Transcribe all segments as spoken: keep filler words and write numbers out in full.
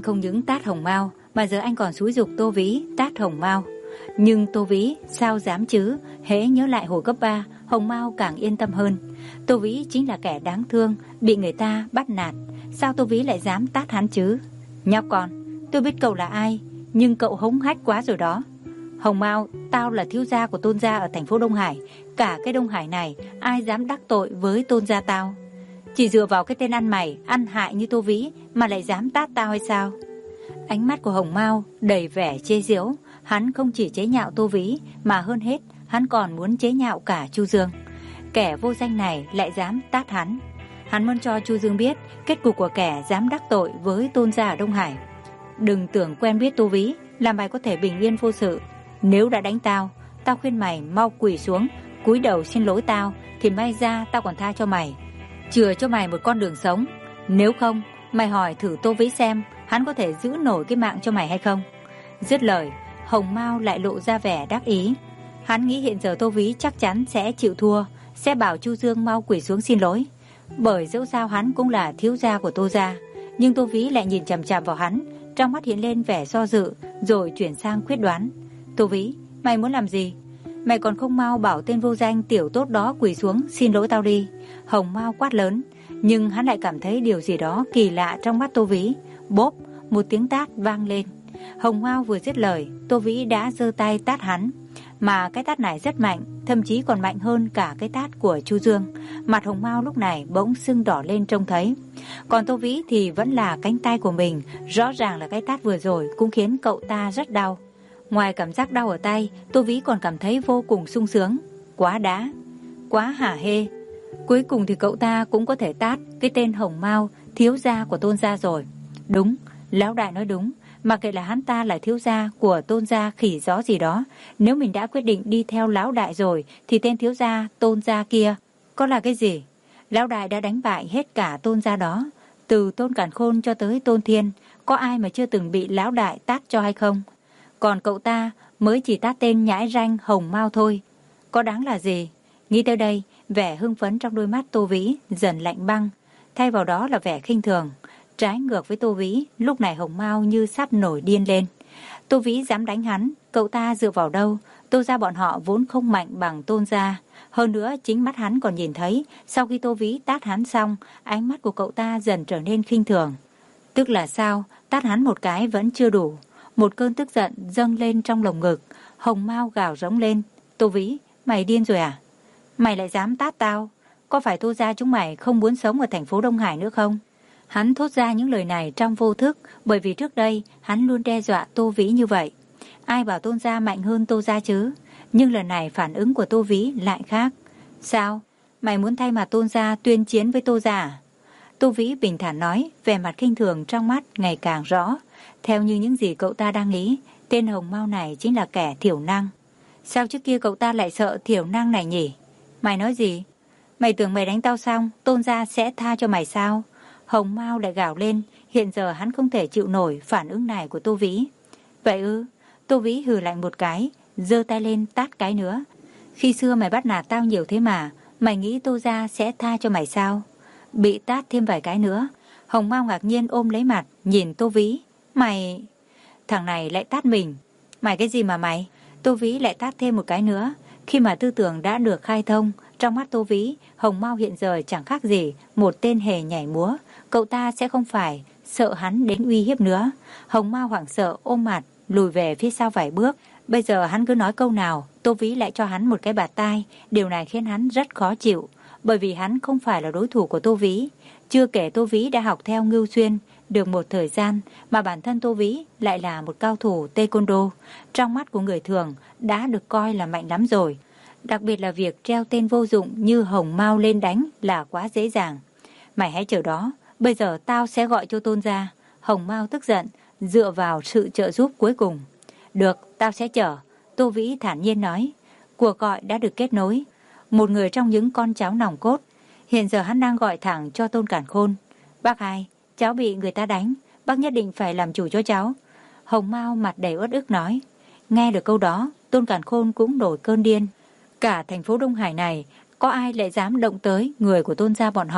không những tát Hồng Mao mà giờ anh còn xúi giục Tô Vĩ tát Hồng Mao. Nhưng Tô Vĩ sao dám chứ, hễ nhớ lại hồi cấp ba, Hồng Mao càng yên tâm hơn. Tô Vĩ chính là kẻ đáng thương, bị người ta bắt nạt, sao Tô Vĩ lại dám tát hắn chứ? Nhóc con, tôi biết cậu là ai, nhưng cậu hống hách quá rồi đó. Hồng Mao, tao là thiếu gia của Tôn gia ở thành phố Đông Hải, cả cái Đông Hải này ai dám đắc tội với Tôn gia tao? Chỉ dựa vào cái tên ăn mày, ăn hại như Tô Vĩ mà lại dám tát tao hay sao? Ánh mắt của Hồng Mao đầy vẻ chế giễu. Hắn không chỉ chế nhạo Tô Vĩ mà hơn hết hắn còn muốn chế nhạo cả Chu Dương. Kẻ vô danh này lại dám tát hắn. Hắn muốn cho Chu Dương biết kết cục của kẻ dám đắc tội với Tôn gia ở Đông Hải. Đừng tưởng quen biết Tô Vĩ là mày có thể bình yên vô sự. Nếu đã đánh tao, tao khuyên mày mau quỳ xuống, cúi đầu xin lỗi tao, thì may ra tao còn tha cho mày, chừa cho mày một con đường sống. Nếu không, mày hỏi thử Tô Vĩ xem hắn có thể giữ nổi cái mạng cho mày hay không. Dứt lời, Hồng Mao lại lộ ra vẻ đắc ý. Hắn nghĩ hiện giờ Tô Vĩ chắc chắn sẽ chịu thua, sẽ bảo Chu Dương mau quỳ xuống xin lỗi. Bởi dẫu sao hắn cũng là thiếu gia của Tô gia. Nhưng Tô Vĩ lại nhìn chằm chằm vào hắn, trong mắt hiện lên vẻ do dự, rồi chuyển sang quyết đoán. Tô Vĩ, mày muốn làm gì? Mày còn không mau bảo tên vô danh tiểu tốt đó quỳ xuống xin lỗi tao đi. Hồng Mao quát lớn, nhưng hắn lại cảm thấy điều gì đó kỳ lạ trong mắt Tô Vĩ. Bốp, một tiếng tát vang lên. Hồng Mao vừa dứt lời, Tô Vĩ đã giơ tay tát hắn. Mà cái tát này rất mạnh, thậm chí còn mạnh hơn cả cái tát của Chu Dương. Mặt Hồng Mao lúc này bỗng sưng đỏ lên trông thấy. Còn Tô Vĩ thì vẫn là cánh tay của mình. Rõ ràng là cái tát vừa rồi cũng khiến cậu ta rất đau. Ngoài cảm giác đau ở tay, Tô Vĩ còn cảm thấy vô cùng sung sướng. Quá đã, quá hả hê. Cuối cùng thì cậu ta cũng có thể tát cái tên Hồng Mao, thiếu gia của Tôn gia rồi. Đúng, lão đại nói đúng. Mà kệ là hắn ta là thiếu gia của Tôn gia khỉ gió gì đó, nếu mình đã quyết định đi theo lão đại rồi thì tên thiếu gia Tôn gia kia có là cái gì? Lão đại đã đánh bại hết cả Tôn gia đó, từ Tôn Càn Khôn cho tới Tôn Thiên, có ai mà chưa từng bị lão đại tát cho hay không? Còn cậu ta mới chỉ tát tên nhãi ranh Hồng Mao thôi, có đáng là gì? Nghĩ tới đây, vẻ hưng phấn trong đôi mắt Tô Vĩ dần lạnh băng, thay vào đó là vẻ khinh thường. Trái ngược với Tô Vĩ, lúc này Hồng Mao như sắp nổi điên lên. Tô Vĩ dám đánh hắn, cậu ta dựa vào đâu? Tô gia bọn họ vốn không mạnh bằng Tôn gia. Hơn nữa, chính mắt hắn còn nhìn thấy, sau khi Tô Vĩ tát hắn xong, ánh mắt của cậu ta dần trở nên khinh thường. Tức là sao? Tát hắn một cái vẫn chưa đủ. Một cơn tức giận dâng lên trong lồng ngực. Hồng Mao gào rống lên. Tô Vĩ, mày điên rồi à? Mày lại dám tát tao? Có phải Tô gia chúng mày không muốn sống ở thành phố Đông Hải nữa không? Hắn thốt ra những lời này trong vô thức, bởi vì trước đây hắn luôn đe dọa Tô Vĩ như vậy. Ai bảo Tôn gia mạnh hơn Tô gia chứ? Nhưng lần này phản ứng của Tô Vĩ lại khác. Sao? Mày muốn thay mặt Tôn gia tuyên chiến với Tô gia à? Tô Vĩ bình thản nói, vẻ mặt khinh thường trong mắt ngày càng rõ. Theo như những gì cậu ta đang nghĩ, tên Hồng Mao này chính là kẻ thiểu năng. Sao trước kia cậu ta lại sợ thiểu năng này nhỉ? Mày nói gì? Mày tưởng mày đánh tao xong, Tôn gia sẽ tha cho mày sao? Hồng Mao lại gào lên, hiện giờ hắn không thể chịu nổi phản ứng này của Tô Vĩ. Vậy ư? Tô Vĩ hừ lạnh một cái, giơ tay lên tát cái nữa. Khi xưa mày bắt nạt tao nhiều thế mà, mày nghĩ Tô gia sẽ tha cho mày sao? Bị tát thêm vài cái nữa. Hồng Mao ngạc nhiên ôm lấy mặt, nhìn Tô Vĩ. Mày... Thằng này lại tát mình. Mày cái gì mà mày? Tô Vĩ lại tát thêm một cái nữa. Khi mà tư tưởng đã được khai thông, trong mắt Tô Vĩ, Hồng Mao hiện giờ chẳng khác gì một tên hề nhảy múa. Cậu ta sẽ không phải sợ hắn đến uy hiếp nữa. Hồng Mao hoảng sợ ôm mặt, lùi về phía sau vài bước. Bây giờ hắn cứ nói câu nào, Tô Vĩ lại cho hắn một cái bạt tai. Điều này khiến hắn rất khó chịu, bởi vì hắn không phải là đối thủ của Tô Vĩ. Chưa kể Tô Vĩ đã học theo Ngưu Xuyên được một thời gian, mà bản thân Tô Vĩ lại là một cao thủ taekwondo, trong mắt của người thường đã được coi là mạnh lắm rồi. Đặc biệt là việc treo tên vô dụng như Hồng Mao lên đánh là quá dễ dàng. Mày hãy chờ đó, bây giờ tao sẽ gọi cho Tôn gia. Hồng Mao tức giận, dựa vào sự trợ giúp cuối cùng. Được, tao sẽ chờ. Tô Vĩ thản nhiên nói. Cuộc gọi đã được kết nối. Một người trong những con cháu nòng cốt. Hiện giờ hắn đang gọi thẳng cho Tôn Càn Khôn. Bác hai, cháu bị người ta đánh, bác nhất định phải làm chủ cho cháu. Hồng Mao mặt đầy uất ức nói. Nghe được câu đó, Tôn Càn Khôn cũng nổi cơn điên. Cả thành phố Đông Hải này, có ai lại dám động tới người của Tôn gia bọn họ?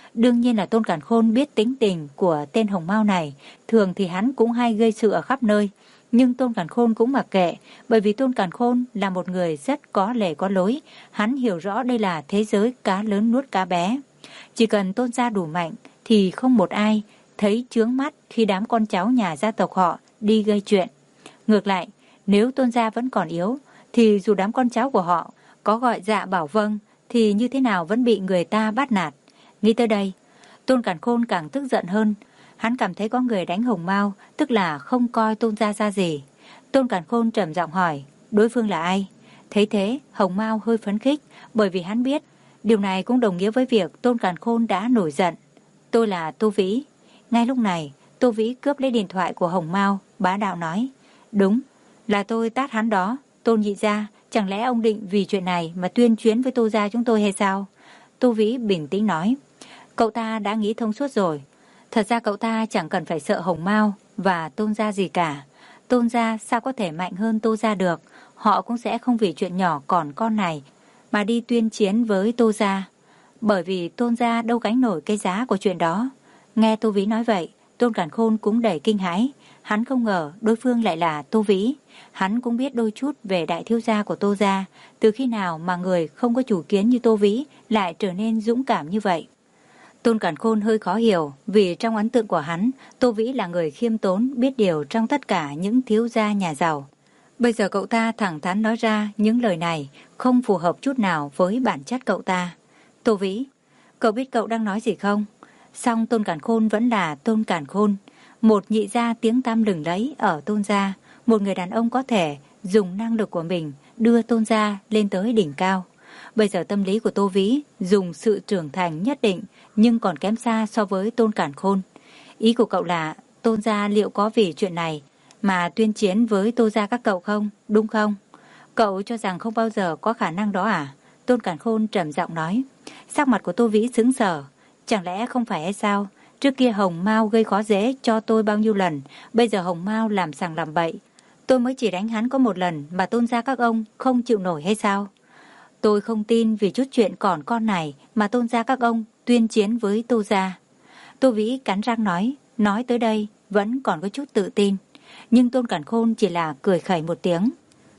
Đương nhiên là Tôn Càn Khôn biết tính tình của tên Hồng Mao này, thường thì hắn cũng hay gây sự ở khắp nơi. Nhưng Tôn Càn Khôn cũng mặc kệ, bởi vì Tôn Càn Khôn là một người rất có lề có lối, hắn hiểu rõ đây là thế giới cá lớn nuốt cá bé. Chỉ cần Tôn gia đủ mạnh thì không một ai thấy chướng mắt khi đám con cháu nhà gia tộc họ đi gây chuyện. Ngược lại, nếu Tôn gia vẫn còn yếu, thì dù đám con cháu của họ có gọi dạ bảo vâng, thì như thế nào vẫn bị người ta bắt nạt. Nghĩ tới đây, Tôn Càn Khôn càng tức giận hơn. Hắn cảm thấy có người đánh Hồng Mao, tức là không coi Tôn gia ra gì. Tôn Càn Khôn trầm giọng hỏi, đối phương là ai? Thấy thế, Hồng Mao hơi phấn khích, bởi vì hắn biết, điều này cũng đồng nghĩa với việc Tôn Càn Khôn đã nổi giận. Tôi là Tô Vĩ. Ngay lúc này, Tô Vĩ cướp lấy điện thoại của Hồng Mao, bá đạo nói, đúng, là tôi tát hắn đó. Tôn nhị gia, chẳng lẽ ông định vì chuyện này mà tuyên chiến với Tô gia chúng tôi hay sao? Tô Vĩ bình tĩnh nói, cậu ta đã nghĩ thông suốt rồi. Thật ra cậu ta chẳng cần phải sợ Hồng Mao và Tôn gia gì cả. Tôn gia sao có thể mạnh hơn Tô gia được? Họ cũng sẽ không vì chuyện nhỏ còn con này mà đi tuyên chiến với Tô gia. Bởi vì Tôn gia đâu gánh nổi cái giá của chuyện đó. Nghe Tô Vĩ nói vậy, Tôn Càn Khôn cũng đầy kinh hãi. Hắn không ngờ đối phương lại là Tô Vĩ. Hắn cũng biết đôi chút về đại thiếu gia của Tô gia. Từ khi nào mà người không có chủ kiến như Tô Vĩ lại trở nên dũng cảm như vậy? Tôn Càn Khôn hơi khó hiểu, vì trong ấn tượng của hắn, Tô Vĩ là người khiêm tốn, biết điều trong tất cả những thiếu gia nhà giàu. Bây giờ cậu ta thẳng thắn nói ra những lời này không phù hợp chút nào với bản chất cậu ta. Tô Vĩ, cậu biết cậu đang nói gì không? Song Tôn Càn Khôn vẫn là Tôn Càn Khôn, một nhị gia tiếng tăm lừng lẫy ở Tôn gia, một người đàn ông có thể dùng năng lực của mình đưa Tôn gia lên tới đỉnh cao. Bây giờ tâm lý của Tô Vĩ dùng sự trưởng thành nhất định nhưng còn kém xa so với Tôn Càn Khôn. Ý của cậu là Tôn gia liệu có vì chuyện này mà tuyên chiến với Tô gia các cậu không, đúng không? Cậu cho rằng không bao giờ có khả năng đó à? Tôn Càn Khôn trầm giọng nói. Sắc mặt của Tô Vĩ sững sờ. Chẳng lẽ không phải hay sao? Trước kia Hồng Mao gây khó dễ cho tôi bao nhiêu lần, bây giờ Hồng Mao làm sằng làm bậy. Tôi mới chỉ đánh hắn có một lần mà Tôn gia các ông không chịu nổi hay sao? Tôi không tin vì chút chuyện còn con này mà Tôn gia các ông tuyên chiến với Tô gia. Tô Vĩ cắn răng nói, nói tới đây vẫn còn có chút tự tin. Nhưng Tôn Càn Khôn chỉ là cười khẩy một tiếng.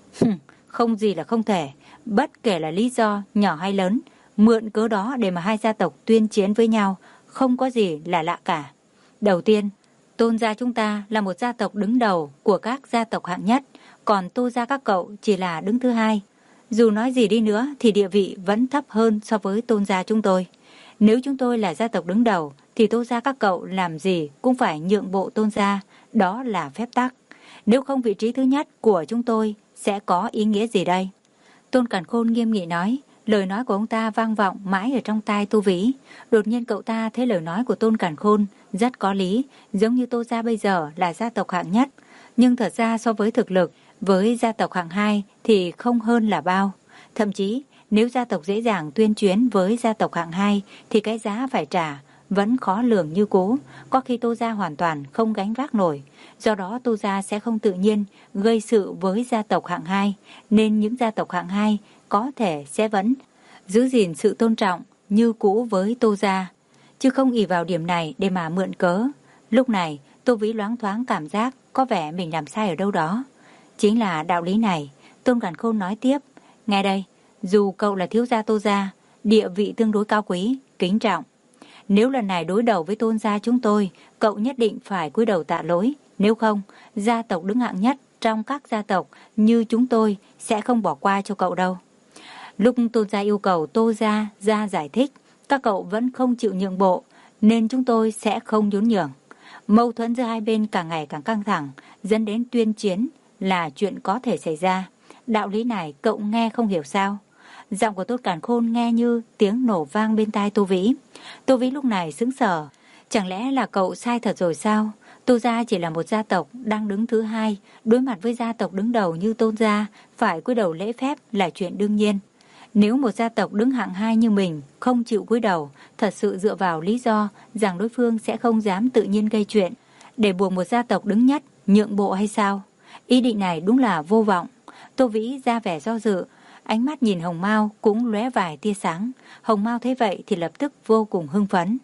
Không gì là không thể, bất kể là lý do nhỏ hay lớn, mượn cớ đó để mà hai gia tộc tuyên chiến với nhau, không có gì là lạ cả. Đầu tiên, Tôn gia chúng ta là một gia tộc đứng đầu của các gia tộc hạng nhất, còn Tô gia các cậu chỉ là đứng thứ hai. Dù nói gì đi nữa thì địa vị vẫn thấp hơn so với Tôn gia chúng tôi. Nếu chúng tôi là gia tộc đứng đầu thì Tô gia các cậu làm gì cũng phải nhượng bộ Tôn gia, đó là phép tắc. Nếu không vị trí thứ nhất của chúng tôi sẽ có ý nghĩa gì đây? Tôn Càn Khôn nghiêm nghị nói. Lời nói của ông ta vang vọng mãi ở trong tai Tô Vĩ. Đột nhiên cậu ta thấy lời nói của Tôn Càn Khôn rất có lý, giống như Tô gia bây giờ là gia tộc hạng nhất, nhưng thật ra so với thực lực với gia tộc hạng hai thì không hơn là bao. Thậm chí nếu gia tộc dễ dàng tuyên chiến với gia tộc hạng hai thì cái giá phải trả vẫn khó lường như cũ, có khi Tô gia hoàn toàn không gánh vác nổi. Do đó Tô gia sẽ không tự nhiên gây sự với gia tộc hạng hai, nên những gia tộc hạng hai có thể sẽ vẫn giữ gìn sự tôn trọng như cũ với Tô gia, chứ không ỷ vào điểm này để mà mượn cớ. Lúc này Tô Vĩ loáng thoáng cảm giác có vẻ mình làm sai ở đâu đó. Chính là đạo lý này. Tôn Càn Khôn nói tiếp, nghe đây, dù cậu là thiếu gia Tô gia, địa vị tương đối cao quý, kính trọng. Nếu lần này đối đầu với Tôn gia chúng tôi, cậu nhất định phải cúi đầu tạ lỗi. Nếu không, gia tộc đứng hạng nhất trong các gia tộc như chúng tôi sẽ không bỏ qua cho cậu đâu. Lúc Tôn gia yêu cầu Tô gia ra giải thích, các cậu vẫn không chịu nhượng bộ, nên chúng tôi sẽ không nhún nhường. Mâu thuẫn giữa hai bên càng ngày càng căng thẳng, dẫn đến tuyên chiến là chuyện có thể xảy ra. Đạo lý này cậu nghe không hiểu sao? Giọng của Tôn Càn Khôn nghe như tiếng nổ vang bên tai Tô Vĩ. Tô Vĩ lúc này sững sờ. Chẳng lẽ là cậu sai thật rồi sao? Tô gia chỉ là một gia tộc đang đứng thứ hai, đối mặt với gia tộc đứng đầu như Tôn gia, phải cúi đầu lễ phép là chuyện đương nhiên. Nếu một gia tộc đứng hạng hai như mình không chịu cúi đầu, thật sự dựa vào lý do rằng đối phương sẽ không dám tự nhiên gây chuyện, để buộc một gia tộc đứng nhất nhượng bộ hay sao? Ý định này đúng là vô vọng. Tô Vĩ ra vẻ do dự, ánh mắt nhìn Hồng Mao cũng lóe vài tia sáng. Hồng Mao thấy vậy thì lập tức vô cùng hưng phấn.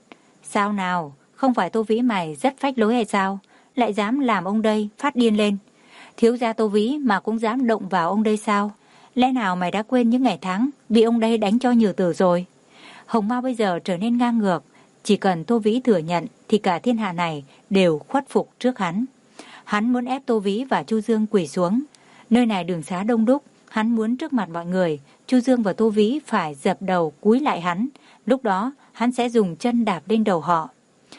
Sao nào, không phải Tô Vĩ mày rất phách lối hay sao? Lại dám làm ông đây phát điên lên. Thiếu gia Tô Vĩ mà cũng dám động vào ông đây sao? Lẽ nào mày đã quên những ngày tháng bị ông đây đánh cho nhừ tử rồi? Hồng Mao bây giờ trở nên ngang ngược. Chỉ cần Tô Vĩ thừa nhận thì cả thiên hạ này đều khuất phục trước hắn. Hắn muốn ép Tô Vĩ và Chu Dương quỳ xuống. Nơi này đường xá đông đúc, hắn muốn trước mặt mọi người, Chu Dương và Tô Vĩ phải dập đầu cúi lại hắn. Lúc đó hắn sẽ dùng chân đạp lên đầu họ.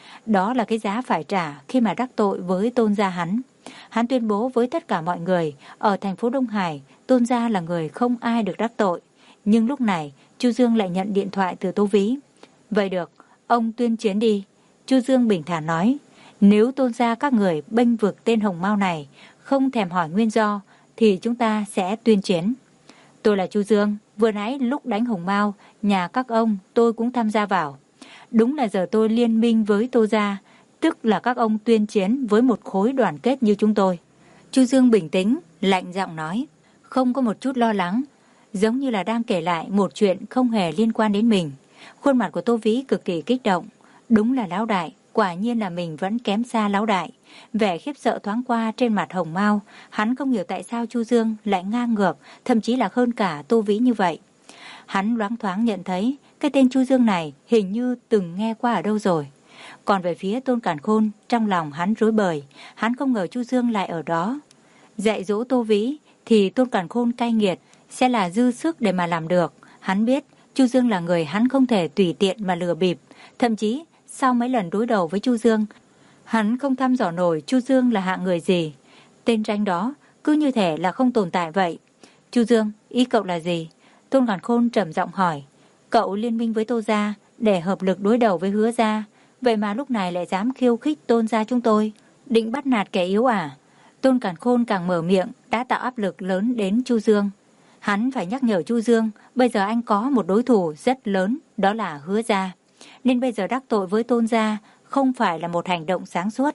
Đó là cái giá phải trả khi mà đắc tội với tôn gia hắn. Hắn tuyên bố với tất cả mọi người, ở thành phố Đông Hải, tôn gia là người không ai được đắc tội. Nhưng lúc này, Chu Dương lại nhận điện thoại từ Tô Vĩ. Vậy được, ông tuyên chiến đi. Chu Dương bình thản nói, nếu tôn gia các người bênh vực tên Hồng Mao này, không thèm hỏi nguyên do, thì chúng ta sẽ tuyên chiến. Tôi là Chu Dương, vừa nãy lúc đánh Hồng Mao, nhà các ông tôi cũng tham gia vào. Đúng là giờ tôi liên minh với Tô gia, tức là các ông tuyên chiến với một khối đoàn kết như chúng tôi. Chu Dương bình tĩnh, lạnh giọng nói, không có một chút lo lắng, giống như là đang kể lại một chuyện không hề liên quan đến mình. Khuôn mặt của Tô Vĩ cực kỳ kích động. Đúng là lão đại, quả nhiên là mình vẫn kém xa lão đại. Vẻ khiếp sợ thoáng qua trên mặt Hồng Mao, hắn không hiểu tại sao Chu Dương lại ngang ngược, thậm chí là hơn cả Tô Vĩ như vậy. Hắn loáng thoáng nhận thấy cái tên Chu Dương này hình như từng nghe qua ở đâu rồi. Còn về phía Tôn Càn Khôn, trong lòng hắn rối bời, hắn không ngờ Chu Dương lại ở đó. Dạy dỗ Tô Vĩ thì Tôn Càn Khôn cay nghiệt sẽ là dư sức để mà làm được. Hắn biết Chu Dương là người hắn không thể tùy tiện mà lừa bịp. Thậm chí sau mấy lần đối đầu với Chu Dương, hắn không thăm dò nổi Chu Dương là hạng người gì. Tên danh đó cứ như thể là không tồn tại vậy. Chu Dương, ý cậu là gì? Tôn Càn Khôn trầm giọng hỏi. Cậu liên minh với Tô gia để hợp lực đối đầu với Hứa gia, vậy mà lúc này lại dám khiêu khích Tôn gia chúng tôi, định bắt nạt kẻ yếu à? Tôn Càn Khôn càng mở miệng đã tạo áp lực lớn đến Chu Dương. Hắn phải nhắc nhở Chu Dương, bây giờ anh có một đối thủ rất lớn, đó là Hứa gia. Nên bây giờ đắc tội với Tôn gia không phải là một hành động sáng suốt.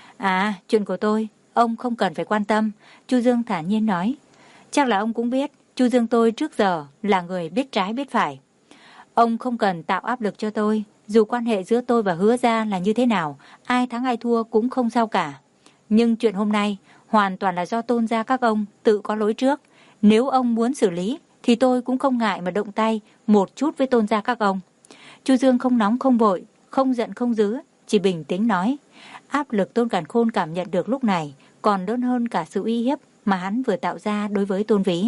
À, chuyện của tôi, ông không cần phải quan tâm, Chu Dương thản nhiên nói. Chắc là ông cũng biết, Chu Dương tôi trước giờ là người biết trái biết phải. Ông không cần tạo áp lực cho tôi, dù quan hệ giữa tôi và Hứa gia là như thế nào, ai thắng ai thua cũng không sao cả. Nhưng chuyện hôm nay hoàn toàn là do Tôn gia các ông tự có lỗi trước. Nếu ông muốn xử lý thì tôi cũng không ngại mà động tay một chút với Tôn gia các ông. Chu Dương không nóng không vội, không giận không dữ, chỉ bình tĩnh nói. Áp lực Tôn Càn Khôn cảm nhận được lúc này còn lớn hơn cả sự uy hiếp mà hắn vừa tạo ra đối với Tôn Vĩ.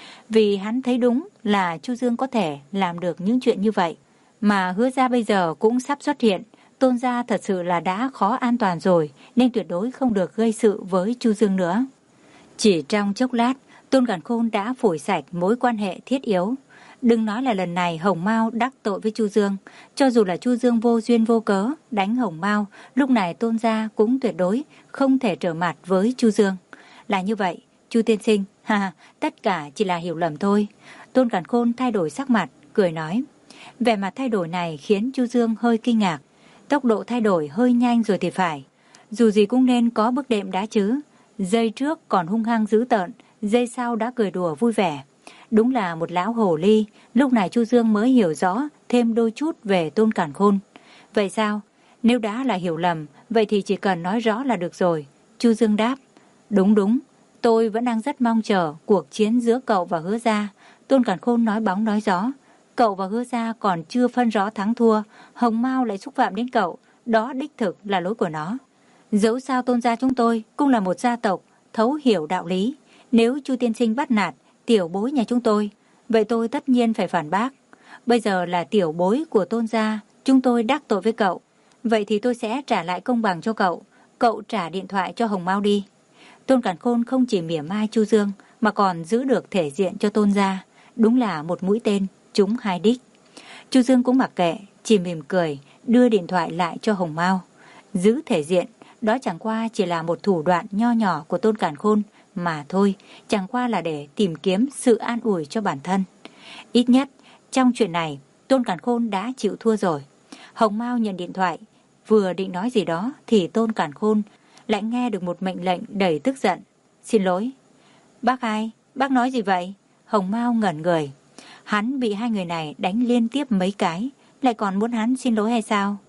Vì hắn thấy đúng là Chu Dương có thể làm được những chuyện như vậy. Mà Hứa gia bây giờ cũng sắp xuất hiện. Tôn gia thật sự là đã khó an toàn rồi, nên tuyệt đối không được gây sự với Chu Dương nữa. Chỉ trong chốc lát, Tôn Càn Khôn đã phủi sạch mối quan hệ thiết yếu. Đừng nói là lần này Hồng Mao đắc tội với Chu Dương, cho dù là Chu Dương vô duyên vô cớ đánh Hồng Mao, lúc này Tôn gia cũng tuyệt đối không thể trở mặt với Chu Dương. Là như vậy, Chu tiên sinh, ha, tất cả chỉ là hiểu lầm thôi. Tôn Càn Khôn thay đổi sắc mặt, cười nói. Vẻ mặt thay đổi này khiến Chu Dương hơi kinh ngạc. Tốc độ thay đổi hơi nhanh rồi thì phải. Dù gì cũng nên có bước đệm đã chứ. Giây trước còn hung hăng dữ tợn, giây sau đã cười đùa vui vẻ. Đúng là một lão hồ ly. Lúc này Chu Dương mới hiểu rõ thêm đôi chút về Tôn Càn Khôn. Vậy sao? Nếu đã là hiểu lầm, vậy thì chỉ cần nói rõ là được rồi. Chu Dương đáp. Đúng đúng, tôi vẫn đang rất mong chờ cuộc chiến giữa cậu và Hứa gia. Tôn Càn Khôn nói bóng nói gió. Cậu và Hứa gia còn chưa phân rõ thắng thua, Hồng Mao lại xúc phạm đến cậu, đó đích thực là lỗi của nó. Dẫu sao Tôn gia chúng tôi cũng là một gia tộc thấu hiểu đạo lý. Nếu Chu tiên sinh bắt nạt tiểu bối nhà chúng tôi, vậy tôi tất nhiên phải phản bác. Bây giờ là tiểu bối của Tôn gia, chúng tôi đắc tội với cậu, vậy thì tôi sẽ trả lại công bằng cho cậu. Cậu trả điện thoại cho Hồng Mao đi. Tôn Càn Khôn không chỉ mỉa mai Chu Dương mà còn giữ được thể diện cho Tôn gia. Đúng là một mũi tên trúng hai đích. Chu Dương cũng mặc kệ, chỉ mỉm cười đưa điện thoại lại cho Hồng Mao. Giữ thể diện, đó chẳng qua chỉ là một thủ đoạn nho nhỏ của Tôn Càn Khôn mà thôi, chẳng qua là để tìm kiếm sự an ủi cho bản thân. Ít nhất trong chuyện này Tôn Càn Khôn đã chịu thua rồi. Hồng Mao nhận điện thoại, vừa định nói gì đó thì Tôn Càn Khôn lại nghe được một mệnh lệnh đầy tức giận. Xin lỗi. Bác hai, bác nói gì vậy? Hồng Mao ngẩn người. Hắn bị hai người này đánh liên tiếp mấy cái, lại còn muốn hắn xin lỗi hay sao?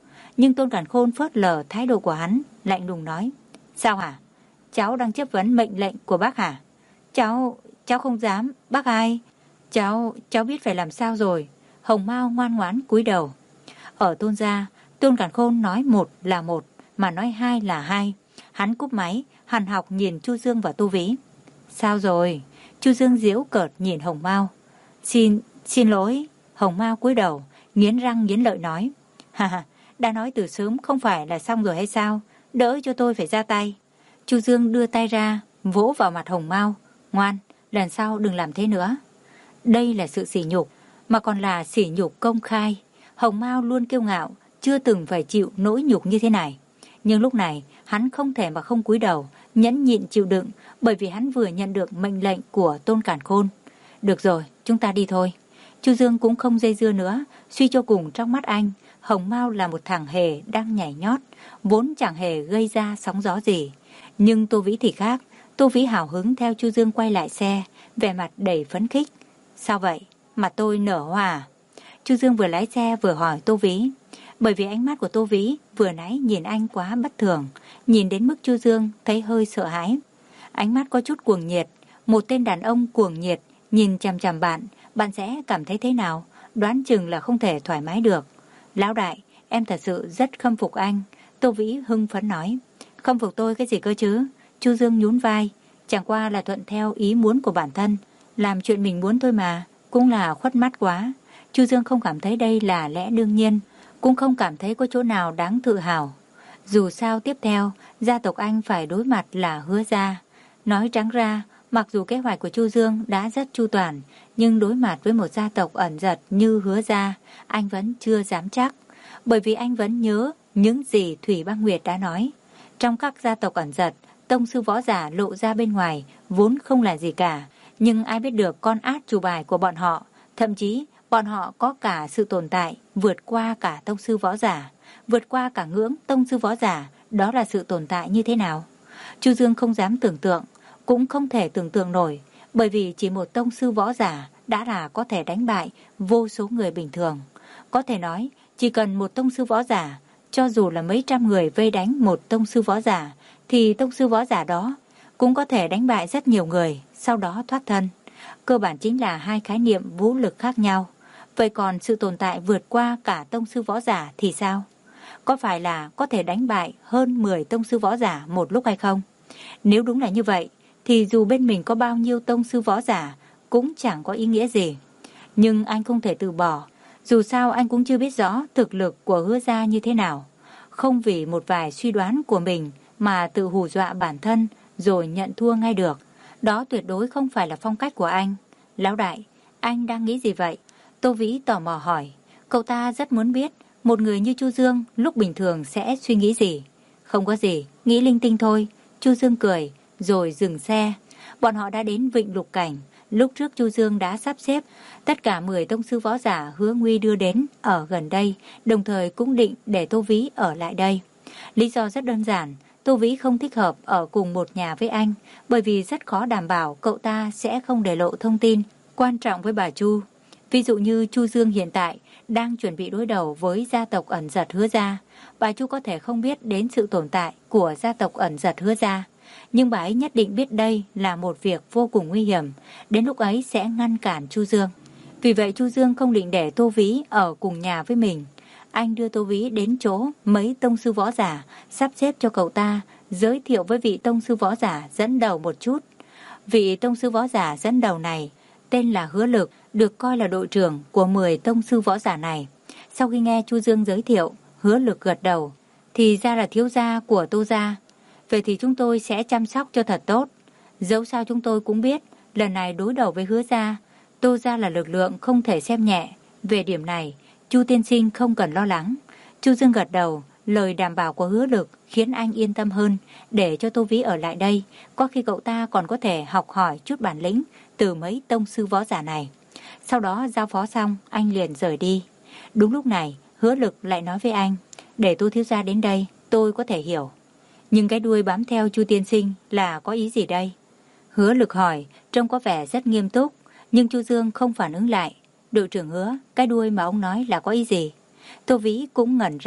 Nhưng Tôn Càn Khôn phớt lờ thái độ của hắn, lạnh lùng nói: Sao hả? Cháu đang chất vấn mệnh lệnh của bác hả? Cháu, cháu không dám, bác hai. Cháu, cháu biết phải làm sao rồi. Hồng Mao ngoan ngoãn cúi đầu. Ở Tôn gia, Tôn Càn Khôn nói một là một, mà nói hai là hai. Hắn cúp máy, hằn học nhìn Chu Dương và Tô Vĩ. Sao rồi? Chu Dương giễu cợt nhìn Hồng Mao. Xin, xin lỗi. Hồng Mao cúi đầu, nghiến răng nghiến lợi nói. Ha ha, đã nói từ sớm không phải là xong rồi hay sao? Đỡ cho tôi phải ra tay. Chu Dương đưa tay ra, vỗ vào mặt Hồng Mao. Ngoan, lần sau đừng làm thế nữa. Đây là sự sỉ nhục, mà còn là sỉ nhục công khai. Hồng Mao luôn kiêu ngạo, chưa từng phải chịu nỗi nhục như thế này. Nhưng lúc này, hắn không thể mà không cúi đầu, nhẫn nhịn chịu đựng, bởi vì hắn vừa nhận được mệnh lệnh của Tôn Càn Khôn. Được rồi, chúng ta đi thôi. Chu Dương cũng không dây dưa nữa, suy cho cùng trong mắt anh, Hồng Mao là một thằng hề đang nhảy nhót, vốn chẳng hề gây ra sóng gió gì. Nhưng Tô Vĩ thì khác, Tô Vĩ hào hứng theo Chu Dương quay lại xe, vẻ mặt đầy phấn khích. Sao vậy? Mặt tôi nở hoa. Chu Dương vừa lái xe vừa hỏi Tô Vĩ. Bởi vì ánh mắt của Tô Vĩ vừa nãy nhìn anh quá bất thường, nhìn đến mức Chu Dương thấy hơi sợ hãi. Ánh mắt có chút cuồng nhiệt, một tên đàn ông cuồng nhiệt nhìn chằm chằm bạn, bạn sẽ cảm thấy thế nào? Đoán chừng là không thể thoải mái được. Lão đại, em thật sự rất khâm phục anh. Tô Vĩ hưng phấn nói. Khâm phục tôi cái gì cơ chứ? Chu Dương nhún vai. Chẳng qua là thuận theo ý muốn của bản thân, làm chuyện mình muốn thôi mà, cũng là khuất mắt quá. Chu Dương không cảm thấy đây là lẽ đương nhiên, cũng không cảm thấy có chỗ nào đáng tự hào. Dù sao tiếp theo, gia tộc anh phải đối mặt là Hứa gia. Nói trắng ra, mặc dù kế hoạch của Chu Dương đã rất chu toàn, nhưng đối mặt với một gia tộc ẩn giật như Hứa gia, anh vẫn chưa dám chắc. Bởi vì anh vẫn nhớ những gì Thủy Băng Nguyệt đã nói. Trong các gia tộc ẩn giật, tông sư võ giả lộ ra bên ngoài vốn không là gì cả. Nhưng ai biết được con át chủ bài của bọn họ, thậm chí bọn họ có cả sự tồn tại vượt qua cả tông sư võ giả, vượt qua cả ngưỡng tông sư võ giả, đó là sự tồn tại như thế nào? Chu Dương không dám tưởng tượng, cũng không thể tưởng tượng nổi, bởi vì chỉ một tông sư võ giả đã là có thể đánh bại vô số người bình thường. Có thể nói, chỉ cần một tông sư võ giả, cho dù là mấy trăm người vây đánh một tông sư võ giả, thì tông sư võ giả đó cũng có thể đánh bại rất nhiều người, sau đó thoát thân. Cơ bản chính là hai khái niệm vũ lực khác nhau. Vậy còn sự tồn tại vượt qua cả tông sư võ giả thì sao? Có phải là có thể đánh bại hơn mười tông sư võ giả một lúc hay không? Nếu đúng là như vậy, thì dù bên mình có bao nhiêu tông sư võ giả cũng chẳng có ý nghĩa gì. Nhưng anh không thể từ bỏ. Dù sao anh cũng chưa biết rõ thực lực của Hứa gia như thế nào. Không vì một vài suy đoán của mình mà tự hù dọa bản thân rồi nhận thua ngay được. Đó tuyệt đối không phải là phong cách của anh. Lão đại, anh đang nghĩ gì vậy? Tô Vĩ tò mò hỏi. Cậu ta rất muốn biết một người như Chu Dương lúc bình thường sẽ suy nghĩ gì. Không có gì, nghĩ linh tinh thôi. Chu Dương cười, rồi dừng xe. Bọn họ đã đến Vịnh Lục Cảnh. Lúc trước Chu Dương đã sắp xếp tất cả mười tông sư võ giả Hứa Nguy đưa đến ở gần đây, đồng thời cũng định để Tô Vĩ ở lại đây. Lý do rất đơn giản, Tô Vĩ không thích hợp ở cùng một nhà với anh, bởi vì rất khó đảm bảo cậu ta sẽ không để lộ thông tin quan trọng với bà Chu. Ví dụ như Chu Dương hiện tại đang chuẩn bị đối đầu với gia tộc ẩn giật Hứa gia. Bà Chu có thể không biết đến sự tồn tại của gia tộc ẩn giật Hứa gia, nhưng bà ấy nhất định biết đây là một việc vô cùng nguy hiểm, đến lúc ấy sẽ ngăn cản Chu Dương. Vì vậy Chu Dương không định để Tô Vĩ ở cùng nhà với mình. Anh đưa Tô Vĩ đến chỗ mấy tông sư võ giả, sắp xếp cho cậu ta giới thiệu với vị tông sư võ giả dẫn đầu một chút. Vị tông sư võ giả dẫn đầu này tên là Hứa Lực, được coi là đội trưởng của mười tông sư võ giả này. Sau khi nghe Chu Dương giới thiệu, Hứa Lực gật đầu. Thì ra là thiếu gia của Tô gia. Vậy thì chúng tôi sẽ chăm sóc cho thật tốt. Dẫu sao chúng tôi cũng biết, lần này đối đầu với Hứa gia, Tô gia là lực lượng không thể xem nhẹ. Về điểm này, Chu tiên sinh không cần lo lắng. Chu Dương gật đầu, lời đảm bảo của Hứa Lực khiến anh yên tâm hơn, để cho Tô Vĩ ở lại đây. Có khi cậu ta còn có thể học hỏi chút bản lĩnh từ mấy tông sư võ giả này. Sau đó giao phó xong, anh liền rời đi. Đúng lúc này, Hứa Lực lại nói với anh, để Tô thiếu gia đến đây, tôi có thể hiểu. Nhưng cái đuôi bám theo Chu tiên sinh là có ý gì đây? Hứa Lực hỏi, trông có vẻ rất nghiêm túc, nhưng Chu Dương không phản ứng lại. Đội trưởng Hứa, cái đuôi mà ông nói là có ý gì? Tô Vĩ cũng ngẩn ra,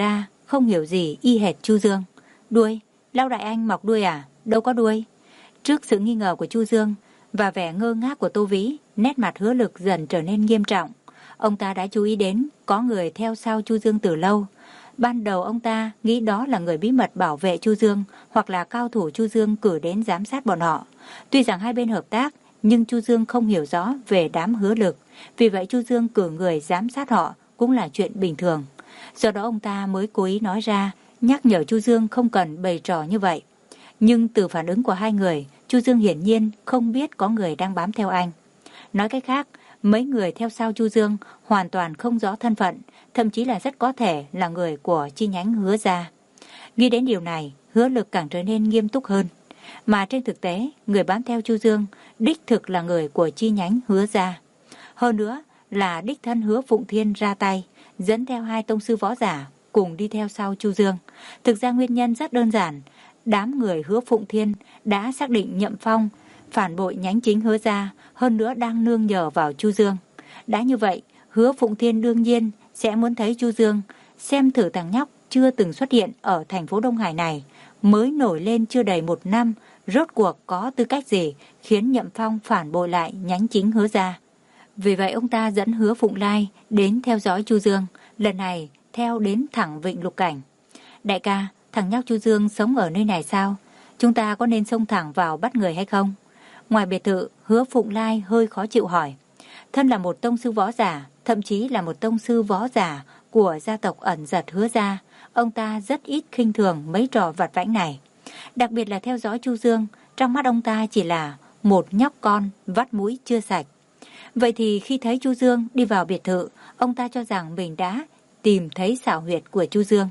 không hiểu gì y hệt Chu Dương. Đuôi? Lão đại anh mọc đuôi à? Đâu có đuôi. Trước sự nghi ngờ của Chu Dương và vẻ ngơ ngác của Tô Vĩ, nét mặt Hứa Lực dần trở nên nghiêm trọng. Ông ta đã chú ý đến có người theo sau Chu Dương từ lâu. Ban đầu ông ta nghĩ đó là người bí mật bảo vệ Chu Dương hoặc là cao thủ Chu Dương cử đến giám sát bọn họ. Tuy rằng hai bên hợp tác, nhưng Chu Dương không hiểu rõ về đám Hứa Lực. Vì vậy Chu Dương cử người giám sát họ cũng là chuyện bình thường. Do đó ông ta mới cố ý nói ra, nhắc nhở Chu Dương không cần bày trò như vậy. Nhưng từ phản ứng của hai người, Chu Dương hiển nhiên không biết có người đang bám theo anh. Nói cách khác, mấy người theo sau Chu Dương hoàn toàn không rõ thân phận, thậm chí là rất có thể là người của chi nhánh Hứa gia. Nghĩ đến điều này, Hứa Lực càng trở nên nghiêm túc hơn. Mà trên thực tế, người bám theo Chu Dương đích thực là người của chi nhánh Hứa gia. Hơn nữa là đích thân Hứa Phụng Thiên ra tay, dẫn theo hai tông sư võ giả cùng đi theo sau Chu Dương. Thực ra nguyên nhân rất đơn giản. Đám người Hứa Phụng Thiên đã xác định Nhậm Phong phản bội nhánh chính Hứa gia, hơn nữa đang nương nhờ vào Chu Dương. Đã như vậy, Hứa Phụng Thiên đương nhiên sẽ muốn thấy Chu Dương, xem thử thằng nhóc chưa từng xuất hiện ở thành phố Đông Hải này, mới nổi lên chưa đầy một năm, rốt cuộc có tư cách gì khiến Nhậm Phong phản bội lại nhánh chính Hứa gia. Vì vậy ông ta dẫn Hứa Phụng Lai đến theo dõi Chu Dương, lần này theo đến thẳng Vịnh Lục Cảnh. Đại ca, thằng nhóc Chu Dương sống ở nơi này sao? Chúng ta có nên xông thẳng vào bắt người hay không? Ngoài biệt thự, Hứa Phụng Lai hơi khó chịu hỏi. Thân là một tông sư võ giả, thậm chí là một tông sư võ giả của gia tộc ẩn giật Hứa gia, ông ta rất ít khinh thường mấy trò vặt vãnh này. Đặc biệt là theo dõi Chu Dương, trong mắt ông ta chỉ là một nhóc con vắt mũi chưa sạch. Vậy thì khi thấy Chu Dương đi vào biệt thự, ông ta cho rằng mình đã tìm thấy xảo huyệt của Chu Dương.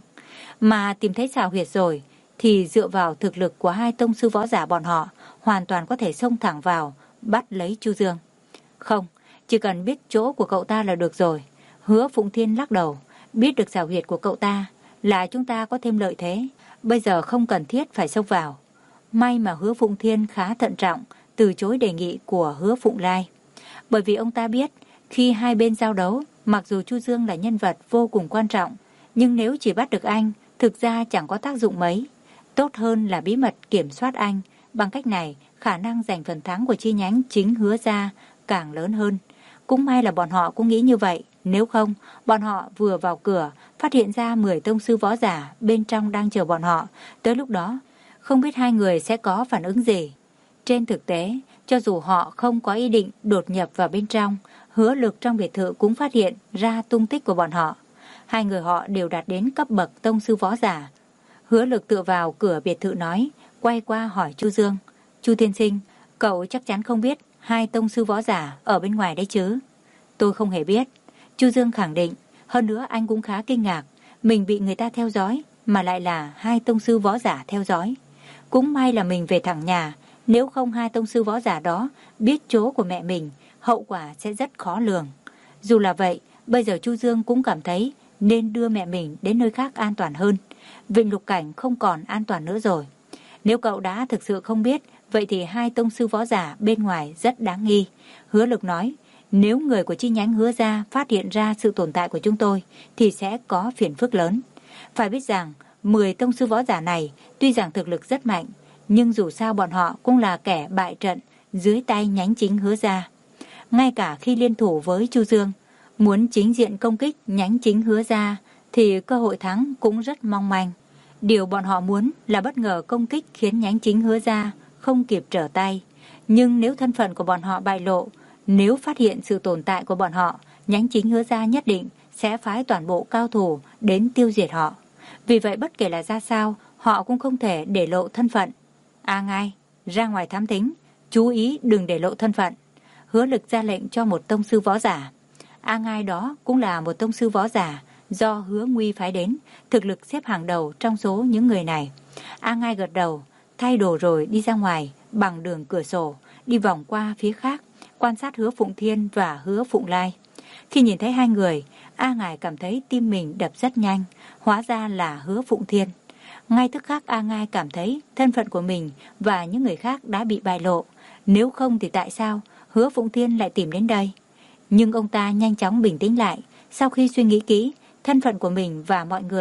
Mà tìm thấy xảo huyệt rồi thì dựa vào thực lực của hai tông sư võ giả bọn họ hoàn toàn có thể xông thẳng vào bắt lấy Chu Dương. Không, chỉ cần biết chỗ của cậu ta là được rồi. Hứa Phụng Thiên lắc đầu. Biết được xảo huyệt của cậu ta là chúng ta có thêm lợi thế. Bây giờ không cần thiết phải xông vào. May mà Hứa Phụng Thiên khá thận trọng từ chối đề nghị của Hứa Phụng Lai. Bởi vì ông ta biết khi hai bên giao đấu, mặc dù Chu Dương là nhân vật vô cùng quan trọng, nhưng nếu chỉ bắt được anh, thực ra chẳng có tác dụng mấy. Tốt hơn là bí mật kiểm soát anh. Bằng cách này, khả năng giành phần thắng của chi nhánh chính Hứa gia càng lớn hơn. Cũng may là bọn họ cũng nghĩ như vậy. Nếu không, bọn họ vừa vào cửa, phát hiện ra mười tông sư võ giả bên trong đang chờ bọn họ. Tới lúc đó, không biết hai người sẽ có phản ứng gì. Trên thực tế, cho dù họ không có ý định đột nhập vào bên trong, Hứa Lực trong biệt thự cũng phát hiện ra tung tích của bọn họ. Hai người họ đều đạt đến cấp bậc tông sư võ giả. Hứa Lực tựa vào cửa biệt thự nói, quay qua hỏi Chu Dương. Chu tiên sinh, cậu chắc chắn không biết hai tông sư võ giả ở bên ngoài đấy chứ? Tôi không hề biết. Chu Dương khẳng định. Hơn nữa anh cũng khá kinh ngạc. Mình bị người ta theo dõi, mà lại là hai tông sư võ giả theo dõi. Cũng may là mình về thẳng nhà. Nếu không hai tông sư võ giả đó biết chỗ của mẹ mình, hậu quả sẽ rất khó lường. Dù là vậy, bây giờ Chu Dương cũng cảm thấy nên đưa mẹ mình đến nơi khác an toàn hơn. Vịnh Lục Cảnh không còn an toàn nữa rồi. Nếu cậu đã thực sự không biết, vậy thì hai tông sư võ giả bên ngoài rất đáng nghi. Hứa Lực nói, nếu người của chi nhánh Hứa gia phát hiện ra sự tồn tại của chúng tôi, thì sẽ có phiền phức lớn. Phải biết rằng, mười tông sư võ giả này tuy rằng thực lực rất mạnh, nhưng dù sao bọn họ cũng là kẻ bại trận dưới tay nhánh chính Hứa gia. Ngay cả khi liên thủ với Chu Dương, muốn chính diện công kích nhánh chính Hứa gia thì cơ hội thắng cũng rất mong manh. Điều bọn họ muốn là bất ngờ công kích khiến nhánh chính Hứa gia không kịp trở tay. Nhưng nếu thân phận của bọn họ bại lộ, nếu phát hiện sự tồn tại của bọn họ, nhánh chính Hứa gia nhất định sẽ phái toàn bộ cao thủ đến tiêu diệt họ. Vì vậy bất kể là ra sao, họ cũng không thể để lộ thân phận. A Ngai, ra ngoài thám thính, chú ý đừng để lộ thân phận. Hứa Lực ra lệnh cho một tông sư võ giả. A Ngai đó cũng là một tông sư võ giả do Hứa Nguy phái đến, thực lực xếp hàng đầu trong số những người này. A Ngai gật đầu, thay đồ rồi đi ra ngoài bằng đường cửa sổ, đi vòng qua phía khác, quan sát Hứa Phụng Thiên và Hứa Phụng Lai. Khi nhìn thấy hai người, A Ngai cảm thấy tim mình đập rất nhanh, hóa ra là Hứa Phụng Thiên. Ngay tức khắc A Ngai cảm thấy thân phận của mình và những người khác đã bị bại lộ. Nếu không thì tại sao Hứa Phụng Thiên lại tìm đến đây? Nhưng ông ta nhanh chóng bình tĩnh lại. Sau khi suy nghĩ kỹ, thân phận của mình và mọi người